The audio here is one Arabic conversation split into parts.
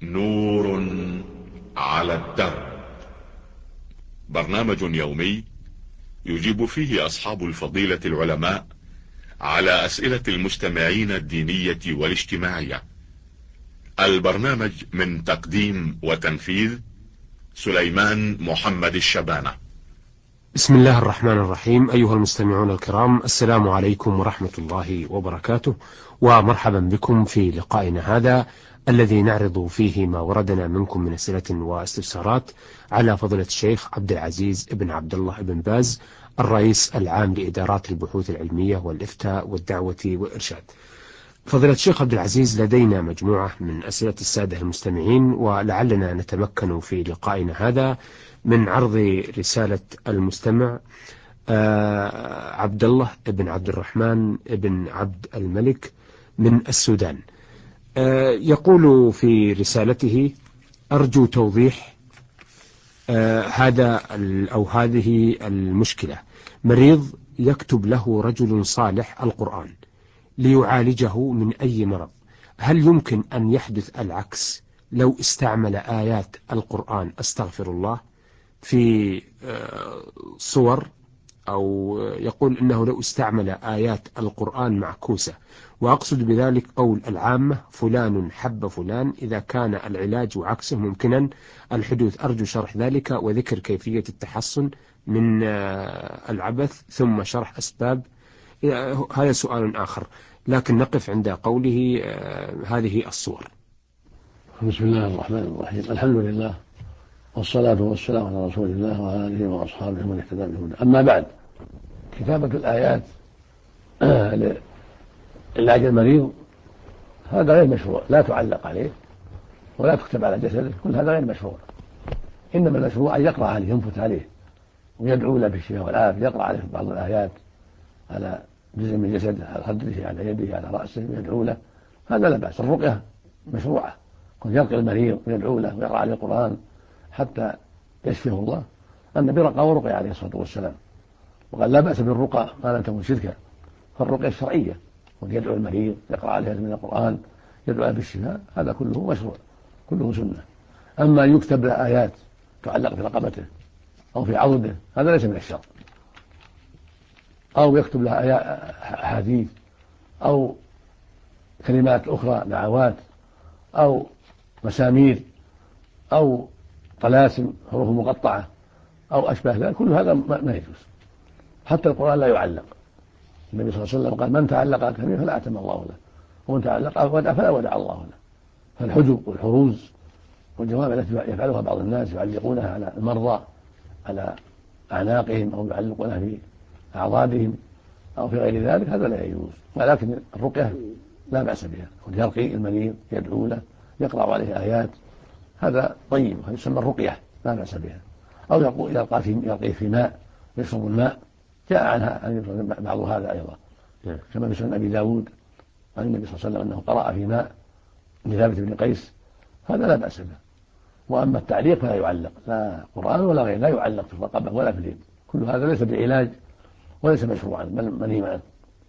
نور على الدرب، برنامج يومي يجيب فيه أصحاب الفضيلة العلماء على أسئلة المستمعين الدينية والاجتماعية. البرنامج من تقديم وتنفيذ سليمان محمد الشبانة. بسم الله الرحمن الرحيم. أيها المستمعون الكرام، السلام عليكم ورحمة الله وبركاته، ومرحبا بكم في لقائنا هذا الذي نعرض فيه ما وردنا منكم من أسئلة واستفسارات على فضيلة الشيخ عبد العزيز بن عبد الله بن باز، الرئيس العام لإدارات البحوث العلمية والإفتاء والدعوة والإرشاد. فضيلة الشيخ عبد العزيز، لدينا مجموعة من أسئلة السادة المستمعين، ولعلنا نتمكن في لقائنا هذا من عرض رسالة المستمع عبد الله بن عبد الرحمن بن عبد الملك من السودان. يقول في رسالته: أرجو توضيح هذه المشكلة. مريض يكتب له رجل صالح القرآن ليعالجه من أي مرض، هل يمكن أن يحدث العكس لو استعمل آيات القرآن أستغفر الله في صور، أو يقول إنه لو استعمل آيات القرآن معكوسة، وأقصد بذلك قول العامة فلان حب فلان، إذا كان العلاج عكسه ممكنا الحدوث؟ أرجو شرح ذلك وذكر كيفية التحصن من العبث، ثم شرح أسباب. هذا سؤال آخر، لكن نقف عند قوله هذه الصور. بسم الله الرحمن الرحيم. الحمد لله والصلاة والسلام على رسول الله وعلى آله وأصحابه من اهتدى بهداه. أما بعد، كتابة الآيات لعلاج المريض هذا غير مشروع، لا تعلق عليه ولا تكتب على جسده، كل هذا غير مشروع. إنما المشروع أن يقرأ عليه، ينفث عليه ويدعو له بالشفاء والعافية، يقرأ عليه بعض الآيات على جزء من جسده، على خده، على يده، على رأسه، ويدعو له، هذا لا بأس. الرقية مشروعة، كن يرقي المريض ويدعو له ويقرأ عليه القرآن حتى يشفيه الله. النبي رقى ورقي عليه الصلاة والسلام، وقال لا بأس بالرقى ما لم تكن شركا. فالرقية الشرعية، ويدعو المريض، يقرأ عليه من القرآن، يدعو له بالشفاء، هذا كله مشروع، كله سنة. أما أن يكتب له آيات تعلق في رقبته أو في عضده، هذا ليس من الشرع. أو يكتب له أحاديث أو كلمات أخرى، دعوات أو مسامير أو طلاسم حروف مقطعة أو أشبه ذلك، كل هذا ما يجوز. حتى القرآن لا يعلق. النبي صلى الله عليه وسلم قال: من تعلق أتمه فلا أتم الله له، ومن تعلق ودع فلا ودع الله له. فالحجب والحروز والجوامع التي يفعلها بعض الناس، يعلقونها على المرضى على أعناقهم أو يعلقونها في أعضادهم أو في غير ذلك، هذا لا يجوز. ولكن الرقية لا بأس بها، يرقي المريض، يدعو له، يقرأ عليه آيات، هذا طيب، هذا يسمى الرقية، لا بأس بها. أو يلقيه في ماء يشرب الماء، جاء عنها بعض هذا أيضا، كما في سنن أبي داود عن النبي صلى الله عليه وسلم أنه قرأ في ماء لثابت بن قيس، هذا لا بأس به. وأما التعليق فلا يعلق، لا قرآن ولا غير، لا يعلق في الرقبة ولا في اليد، كل هذا ليس بعلاج وليس مشروعا، بل منهي عنه.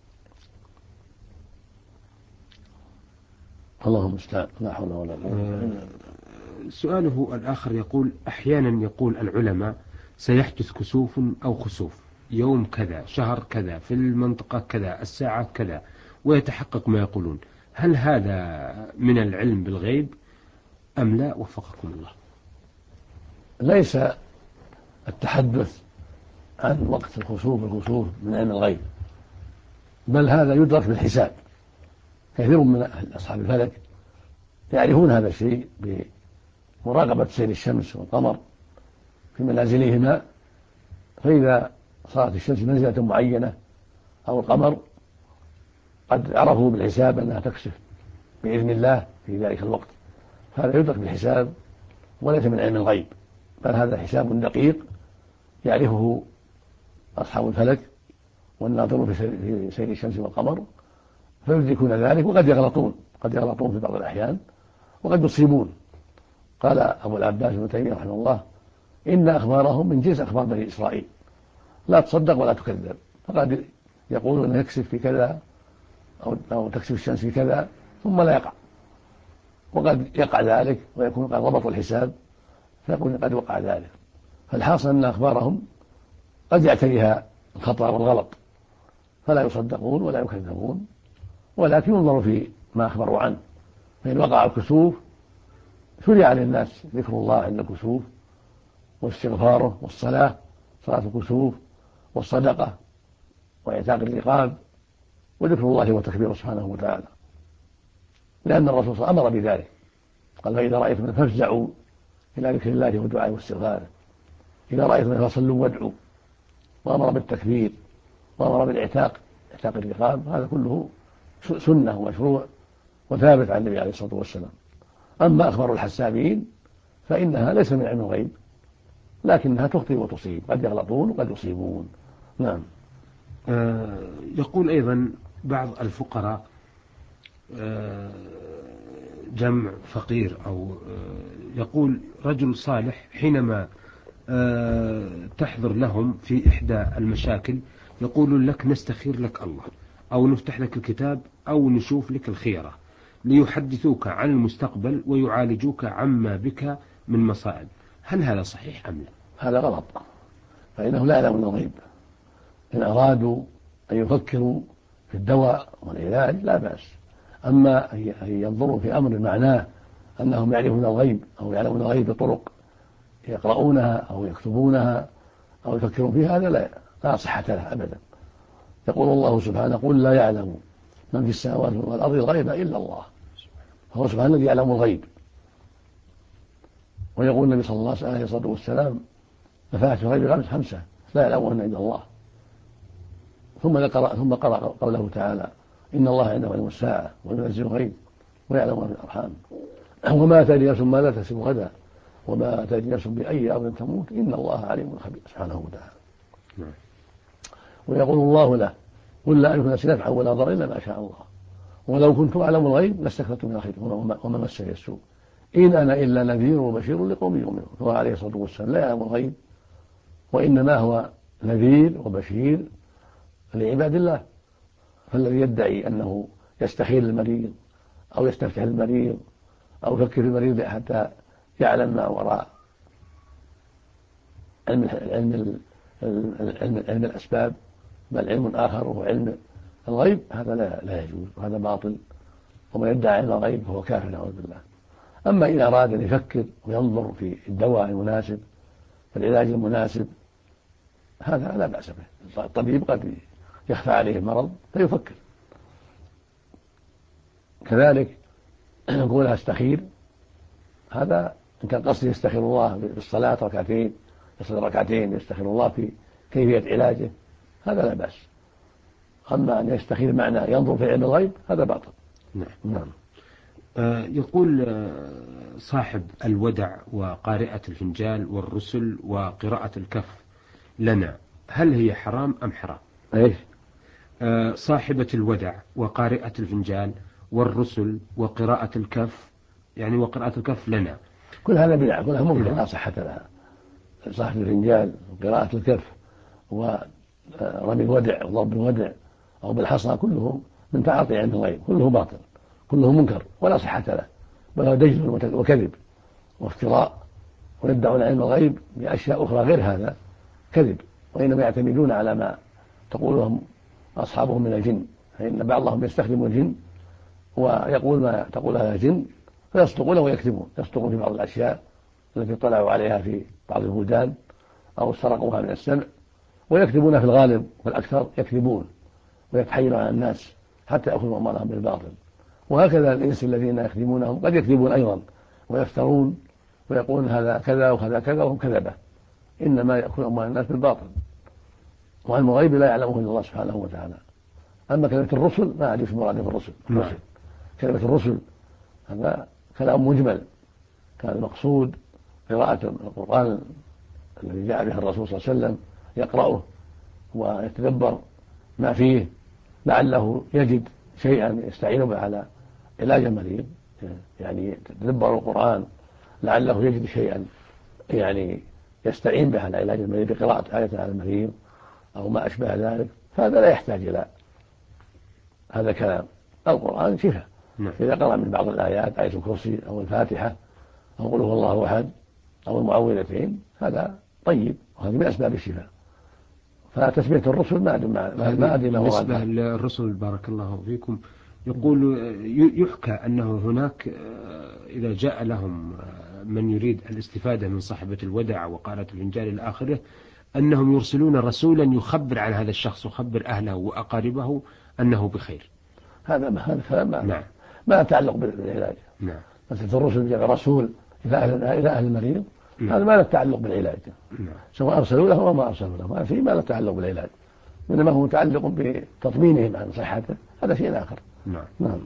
اللهم المستعان، لا حول ولا قوة إلا بالله. سؤاله الآخر يقول: أحيانا يقول العلماء سيحدث كسوف أو خسوف يوم كذا، شهر كذا، في المنطقة كذا، الساعة كذا، ويتحقق ما يقولون، هل هذا من العلم بالغيب أم لا؟ وفقكم الله. ليس التحدث عن وقت الخسوف والكسوف من علم الغيب، بل هذا يدرك بالحساب. كثير من أصحاب الفلك يعرفون هذا الشيء بمراقبة سير الشمس والقمر في منازلهما، فإذا صارت الشمس منزلة معينة أو القمر قد عرفوا بالحساب أنها تكشف بإذن الله في ذلك الوقت، هذا يدرك بالحساب وليس من علم الغيب، بل هذا حساب دقيق يعرفه أصحاب الفلك والناظرون في سير الشمس والقمر، فيدركون ذلك. وقد يغلطون، قد يغلطون في بعض الأحيان وقد يصيبون. قال أبو العباس ابن تيمية رحمه الله: إن أخبارهم من جنس أخبار بني إسرائيل، لا تصدق ولا تكذب. فقد يقولون أنه يكسف في كذا أو تكسف الشمس في كذا ثم لا يقع، وقد يقع ذلك ويكون قد ضبطوا الحساب فيكون قد وقع ذلك. فالحاصل أن أخبارهم قد يعتريها الخطأ والغلط فلا يصدقون ولا يكذبون، ولكن ينظر في ما أخبروا عنه. فإن وقع الكسوف شرع للناس ذكر الله عند الكسوف واستغفاره والصلاة، صلاة الكسوف والصدقة وإعتاق الرقاب وذكر الله وتكبيره سبحانه وتعالى، لأن الرسول صلى الله عليه وسلم أمر بذلك، قال فإذا رأيتم فافزعوا إلى ذكر الله والدعاء واستغفاره، إذا رأيتم فصلوا وادعوا، وأمر بالتكبير وأمر بالإعتاق الرقاب. هذا كله سنة ومشروع وثابت عن النبي عليه الصلاة والسلام. أما أخبار الحسابين فإنها ليس من علم الغيب، لكنها تخطئ وتصيب، قد يغلطون وقد يصيبون. نعم. يقول أيضا بعض الفقراء جمع فقير، أو يقول رجل صالح حينما تحضر لهم في إحدى المشاكل يقول لك نستخير لك الله، أو نفتح لك الكتاب، أو نشوف لك الخيرة، ليحدثوك عن المستقبل ويعالجوك عما بك من مصائب. هل هذا صحيح أم لا؟ هذا غلط، فإنهم لا يعلمون الغيب. إن أرادوا أن يفكروا في الدواء والعلاج لا بأس، أما أن ينظروا في أمر معناه أنهم يعرفون الغيب أو يعلمون الغيب بطرق يقرؤونها أو يكتبونها أو يفكرون فيها، هذا لا صحة له أبدا. يقول الله سبحانه قل لا يعلم من في السماوات والأرض الغيب إلا الله، فهو سبحانه الذي يعلم الغيب. ويقول النبي صلى الله عليه الصلاة والسلام مفاتيح الغيب خمسة لا يعلمهن إلا الله. ثم قرأ قوله تعالى إن الله عنده علم الساعة وينزل الغيب ويعلم ما في الأرحام وما تدري نفس ماذا تكسب غدا وما تدري نفس بأي أرض تموت إن الله عليم خبير سبحانه وتعالى. ويقول الله له قل لا أملك نفسي نفعا ولا ضرا إلا ما شاء الله ولو كنت أعلم الغيب لاستكثرت من الخير وما مسني السوء إن أنا إلا نذير وبشير لقوم يؤمنون. هو عليه الصلاة والسلام لا يعلم الغيب، وإنما هو نذير وبشير لعباد الله. فالذي يدعي أنه يستخير المريض أو يستفتح المريض أو يفكر المريض حتى يعلم ما وراء علم الأسباب، بل علم آخر وهو علم الغيب، هذا لا يجوز وهذا باطل. ومن يدعي علم الغيب فهو كافر نعوذ بالله. أما إذا أراد أن يفكر وينظر في الدواء المناسب في العلاج المناسب هذا لا بأس به. الطبيب قد يخفى عليه المرض فيفكر. كذلك نقول استخير، هذا إن كان قصده يستخير الله بالصلاة ركعتين يصلي ركعتين يستخير الله في كيفية علاجه هذا لا بأس. أما أن يستخير معنى ينظر في علم الغيب هذا باطل. نعم. يقول صاحب الودع وقارئة الفنجال والرسل وقراءة الكف لنا، هل هي حرام أم حرام؟ إيش؟ صاحبة الودع وقارئة الفنجال والرسل وقراءة الكف، يعني وقراءة الكف لنا، كل هذا بدعة، كلها منكر لا صحة لها. صاحب الفنجال وقراءة الكف ورمي الودع وضرب الودع أو بالحصى كله من تعاطي علم الغيب، كله باطل كله منكر ولا صحة له، بل هو دجل وكذب وافتراء، ويدعون علم الغيب بأشياء أخرى غير هذا كذب، وإنما يعتمدون على ما تقولهم أصحابهم من الجن، فإن بعضهم يستخدم الجن ويقول ما تقول هذا الجن فيصدقون ويكذبون، يصدقون في بعض الأشياء التي اطلعوا عليها في بعض البلدان أو استرقوها من السمع، ويكذبون في الغالب والأكثر يكذبون ويتحايلون على الناس حتى يأخذوا أموالهم بالباطل. وهكذا الإنس الذين يخدمونهم قد يكذبون أيضا ويفترون ويقولون هذا كذا وهذا كذا وهم كذبة، إنما يأخذون أموال الناس بالباطل. وعلم الغيب لا يعلمه إلا الله سبحانه وتعالى. أما كلمة الرسل ما أعرف المراد بالرسل. كلمة الرسل هذا كلام مجمل، كان المقصود قراءة القرآن الذي جاء به الرسول صلى الله عليه وسلم يقرأه ويتدبر ما فيه لعله يجد شيئا يستعين به على علاج المريض، يعني يتدبر القرآن لعله يجد شيئا يعني يستعين به على علاج المريض بقراءة آية على المريض أو ما أشبه ذلك، فهذا لا يحتاج إلى هذا كلام. القرآن شفاء نعم. إذا قرأ من بعض الآيات آية الكرسي أو الفاتحة أو قل هو الله أحد أو المعوذتين هذا طيب، وهذا من أسباب الشفاء. فتسمية الرسل ما أدري ما هو بالنسبة للرسل بارك الله فيكم، يقول يحكى أنه هناك إذا جاء لهم من يريد الاستفادة من صاحبة الودع وقالة الفنجان إلى آخره أنهم يرسلون رسولا يخبر عن هذا الشخص، يخبر أهله وأقاربه أنه بخير. هذا كلام نعم. ما تعلق بالعلاج. نعم. مثل الرسل جاء رسول إلى أهل المريض، نعم. هذا ما له تعلق بالعلاج. نعم. سواء أرسلوا له أو ما أرسلوا له، هذا شيء ما له تعلق بالعلاج، إنما هو متعلق بتطمينهم عن صحته، هذا شيء آخر. نعم. نعم.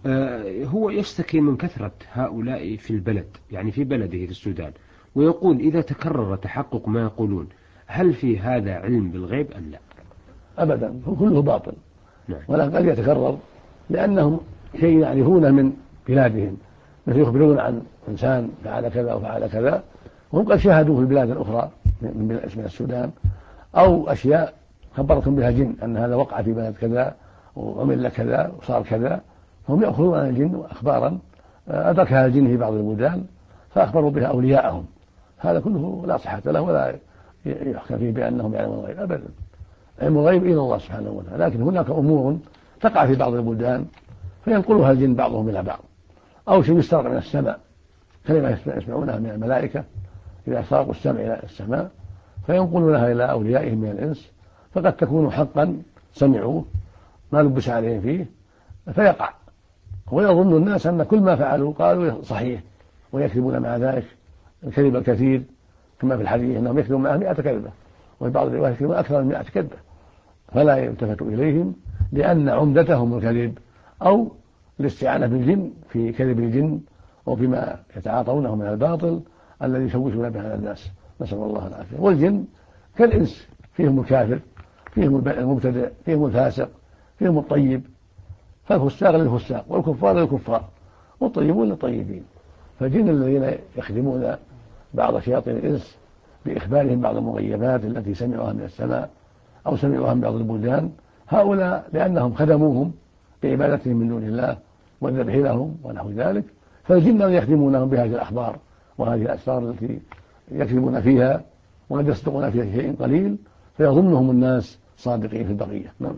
هو يشتكي من كثرة هؤلاء في البلد، يعني في بلده في السودان، ويقول إذا تكرر تحقق ما يقولون هل في هذا علم بالغيب أم لا؟ أبدا، كله باطل. نعم. ولا قد يتكرر لأنهم شيء يعرفونه من بلادهم، مثل يخبرون عن إنسان فعل كذا وفعل كذا وهم قد شاهدوا في البلاد الأخرى من السودان، أو أشياء خبرتهم بها جن أن هذا وقع في بلد كذا وعمل كذا وصار كذا، هم يأخذون عن الجن أخبارا أدركها الجن في بعض البلدان فأخبروا بها أولياءهم. هذا كله لا صحة له ولا يحكى فيه بأنهم يعلمون الغيب أبدا. علم الغيب إلى الله سبحانه وتعالى، لكن هناك أمور تقع في بعض البلدان فينقلها الجن بعضهم إلى بعض، أو شيء يسترق من السماء، كلمة يسمعونها من الملائكة إذا ساقوا السمع إلى السماء فينقلونها إلى أوليائهم من الإنس، فقد تكون حقا سمعوه ما لبس عليهم فيه فيقع، ويظن الناس أن كل ما فعلوا قالوا صحيح، ويكذبون مع ذلك الكذب الكثير، كما في الحديث أنهم يكذبون معه 100 كذبة، وفي بعض الروايات يكذبون أكثر من 100 كذبة، فلا يلتفت إليهم لأن عمدتهم الكذب أو الاستعانة بالجن في كذب الجن وفيما يتعاطونه من الباطل الذي يشوشون به على الناس، نسأل الله العافية. والجن كالإنس، فيهم الكافر، فيهم المبتدع، فيهم الفاسق، فيهم الطيب، فالفساق للفساق والكفار للكفار والطيبون للطيبين. فالجن الذين يخدمون بعض شياطين الإنس بإخبارهم بعض المغيبات التي سمعوها من السماء أو سمعوها من بعض البلدان، هؤلاء لأنهم خدموهم بعبادتهم من دون الله والذبح لهم ونحو ذلك، فالجن يخدمونهم بهذه الأخبار وهذه الأسرار التي يكذبون فيها وقد يصدقون فيها شيء قليل فيظنهم الناس صادقين في البقية. نعم.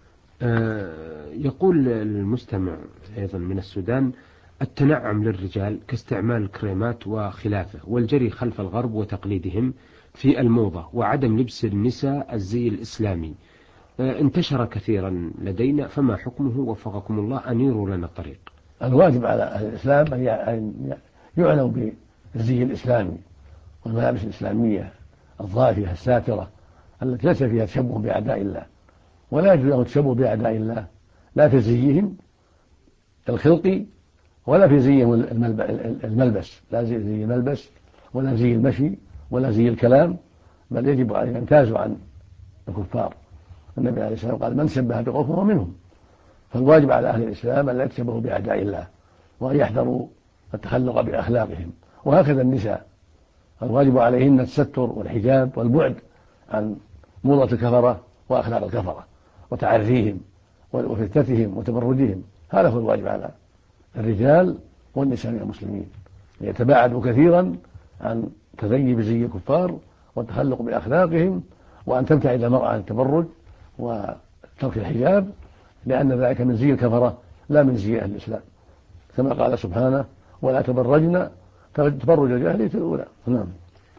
يقول المستمع أيضا من السودان: التنعم للرجال كاستعمال الكريمات وخلافه، والجري خلف الغرب وتقليدهم في الموضة، وعدم لبس النساء الزي الإسلامي انتشر كثيرا لدينا، فما حكمه وفقكم الله؟ أنيروا لنا الطريق. الواجب على أهل الإسلام أن يعنوا بالزي الإسلامي والملابس الإسلامية الظاهرة الساترة التي ليس فيها تشبه بأعداء الله، ولا يجوز له التشبه بأعداء الله لا في زيهم الخلقي ولا في زيهم الملبس، لا زي الملبس ولا زي المشي ولا زي الكلام، بل يجب عليه أن يمتازوا عن الكفار. النبي عليه الصلاة والسلام قال: من شبه بقوم فهو منهم. فالواجب على أهل الإسلام أن لا يتشبهوا بأعداء الله وأن يحذروا التخلق بأخلاقهم، وهكذا النساء الواجب عليهن التستر والحجاب والبعد عن موضة الكفرة وأخلاق الكفرة وتعريهم وفتنتهم وتبرجهم. هذا هو الواجب على الرجال والنساء من المسلمين، يتباعدوا كثيرا عن تزيي بزي الكفار والتخلق بأخلاقهم، وأن تبتعد المرأة عن التبرج وترك الحجاب، لأن ذلك من زي الكفرة لا من زي أهل الإسلام، كما قال سبحانه: ولا تبرجن تبرج الجاهلية الأولى. نعم.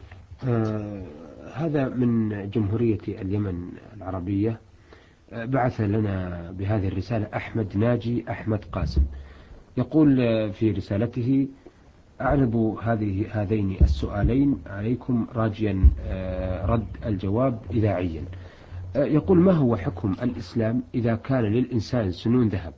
هذا من جمهورية اليمن العربية، بعث لنا بهذه الرسالة أحمد ناجي أحمد قاسم، يقول في رسالته: أعرض هذين السؤالين عليكم راجيا رد الجواب إذاعيا. يقول: ما هو حكم الإسلام إذا كان للإنسان سنون ذهب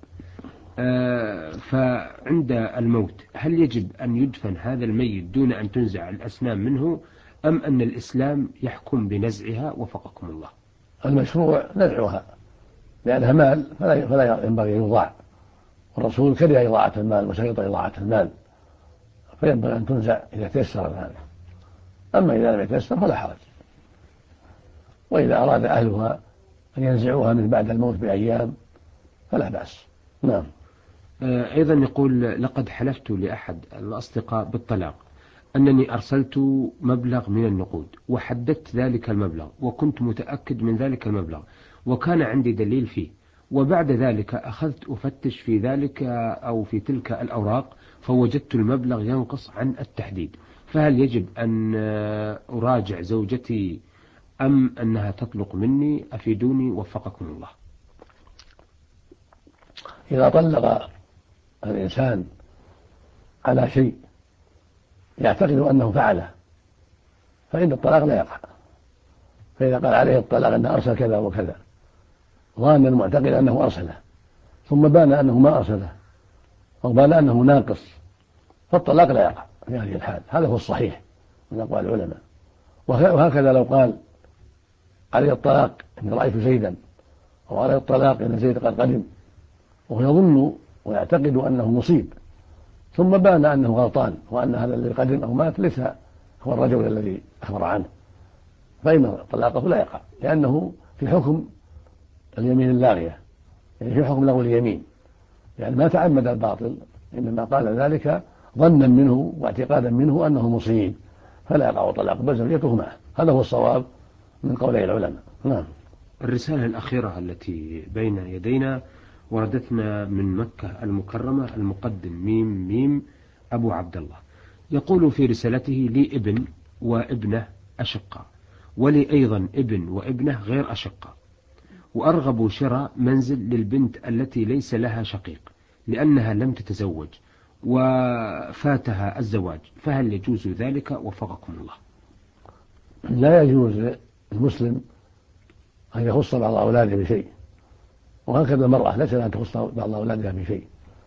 فعند الموت هل يجب أن يدفن هذا الميت دون أن تنزع الأسنان منه، أم أن الإسلام يحكم بنزعها وفقكم الله؟ المشروع نزعها لأنها مال فلا ينبغي أن يضاع، والرسول كره إضاعة المال وسيط إضاعة المال، فينبغي أن تنزع إذا تيسر ذلك. أما إذا لم يتيسر فلا حرج، وإذا أراد أهلها أن ينزعوها من بعد الموت بأيام فلا بأس. نعم. أيضا يقول: لقد حلفت لأحد الأصدقاء بالطلاق أنني أرسلت مبلغ من النقود وحددت ذلك المبلغ وكنت متأكد من ذلك المبلغ وكان عندي دليل فيه، وبعد ذلك أخذت أفتش في ذلك أو في تلك الأوراق فوجدت المبلغ ينقص عن التحديد، فهل يجب أن أراجع زوجتي أم أنها تطلق مني؟ أفيدوني وفقكم الله. إذا طلق الإنسان على شيء يعتقد أنه فعله فإن الطلاق لا يقع. فإذا قال عليه الطلاق أنه أرسل كذا وكذا ظانا المعتقد أنه أرسله ثم بان أنه ما أرسله أو بان أنه ناقص فالطلاق لا يقع في هذه الحال. هذا هو الصحيح من أقوال العلماء. وهكذا لو قال عليه الطلاق إن رأيت زيدا أو عليه الطلاق إن زيد قد قدم وهو يظن ويعتقد أنه مصيب ثم بان أنه غلطان وأن هذا الذي قدم أو مات ليس هو الرجل الذي أخبر عنه فإن طلاقه لا يقع، لأنه في حكم اليمين اللاغية، يعني في حكم لغو اليمين، يعني ما تعمد الباطل إنما قال ذلك ظنا منه واعتقادا منه أنه مصيب فلا يقع طلاق بل زوجته معه. هذا هو الصواب من قولي العلماء. نعم. الرسالة الأخيرة التي بين يدينا وردتنا من مكة المكرمة، المقدم ميم ميم أبو عبد الله، يقول في رسالته: لي ابن وابنة أشقة، ولي أيضا ابن وابنة غير أشقة، وأرغب شراء منزل للبنت التي ليس لها شقيق لأنها لم تتزوج وفاتها الزواج، فهل يجوز ذلك وفقكم الله؟ لا يجوز للمسلم أن يخص بعض أولاده بشيء، وهكذا المرأة ليس لها أن تخص بعض أولادها بشيء،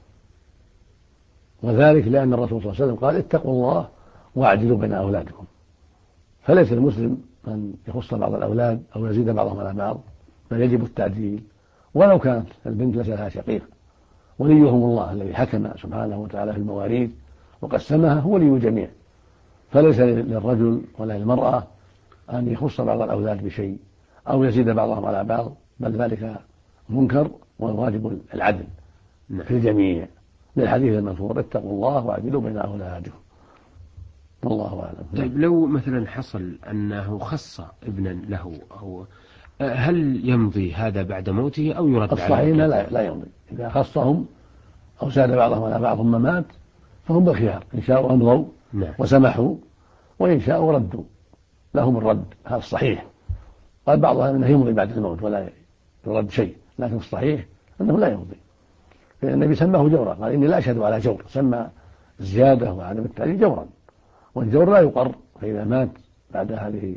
وذلك لأن الرسول صلى الله عليه وسلم قال: اتقوا الله واعدلوا بين أولادكم. فليس المسلم أن يخص بعض الأولاد أو يزيد بعضهم على بعض، بل يجب التعديل ولو كانت البنت ليس لها شقيق. وليهم الله الذي حكم سبحانه وتعالى في المواريث وقسمها هو ولي الجميع، فليس للرجل ولا للمرأة أن يخص بعض الأولاد بشيء أو يزيد بعضهم على بعض، بل ذلك منكر والواجب العدل في الجميع، للحديث المذكور: اتقوا الله واعدلوا بين أولادكم. والله أعلم. طيب لو مثلا حصل أنه خص ابنا له أو هل يمضي هذا بعد موته أو يرد عليه؟ الصحيح لا يمضي. إذا خصهم أو زاد بعضهم على بعض ثم مات فهم بالخيار، إن شاءوا أمضوا وسمحوا وإن شاءوا ردوا، لهم الرد. هذا الصحيح. قال بعضها أنه يمضي بعد الموت ولا يرد شيء، لكن الصحيح أنه لا يمضي، لأن النبي سماه جورا، قال: إني لا أشهد على جور. سمى الزيادة وعدم التعديل جورا، والجور لا يقر. فإذا مات بعد هذه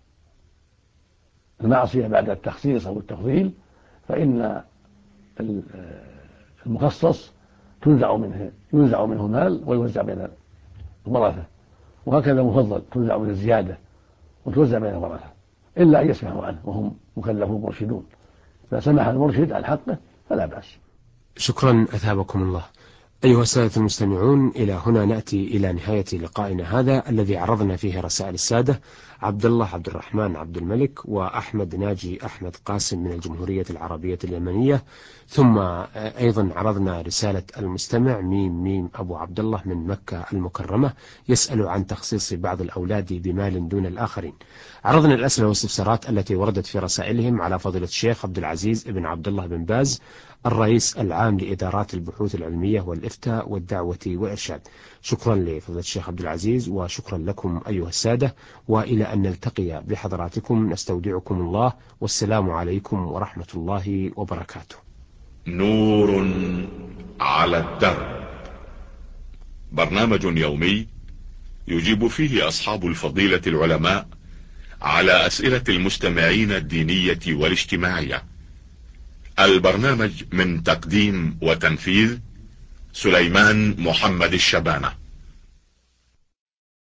المعصية بعد التخصيص أو التفضيل فإن المخصص ينزع منه مال ويوزع بين الورثة، وهكذا المفضل تنزع من الزيادة وتوزع بين الورثة، إلا أن يسمحوا عنه وهم مكلفون مرشدون، فسمح المرشد عن حقه فلا بأس. شكرا أثابكم الله. أيها السادة المستمعون، إلى هنا نأتي إلى نهاية لقائنا هذا الذي عرضنا فيه رسائل السادة عبد الله عبد الرحمن عبد الملك وأحمد ناجي أحمد قاسم من الجمهورية العربية اليمنية، ثم أيضا عرضنا رسالة المستمع ميم ميم أبو عبد الله من مكة المكرمة يسأل عن تخصيص بعض الأولاد بمال دون الآخرين. عرضنا الأسئلة والاستفسارات التي وردت في رسائلهم على فضيلة الشيخ عبد العزيز بن عبد الله بن باز الرئيس العام لإدارات البحوث العلمية والإفتاء والدعوة والإرشاد. شكرا لفضيلة الشيخ عبد العزيز وشكرا لكم أيها السادة، وإلى أن نلتقي بحضراتكم نستودعكم الله، والسلام عليكم ورحمة الله وبركاته. نور على الدرب، برنامج يومي يجيب فيه أصحاب الفضيلة العلماء على أسئلة المستمعين الدينية والاجتماعية. البرنامج من تقديم وتنفيذ سليمان محمد الشبانة.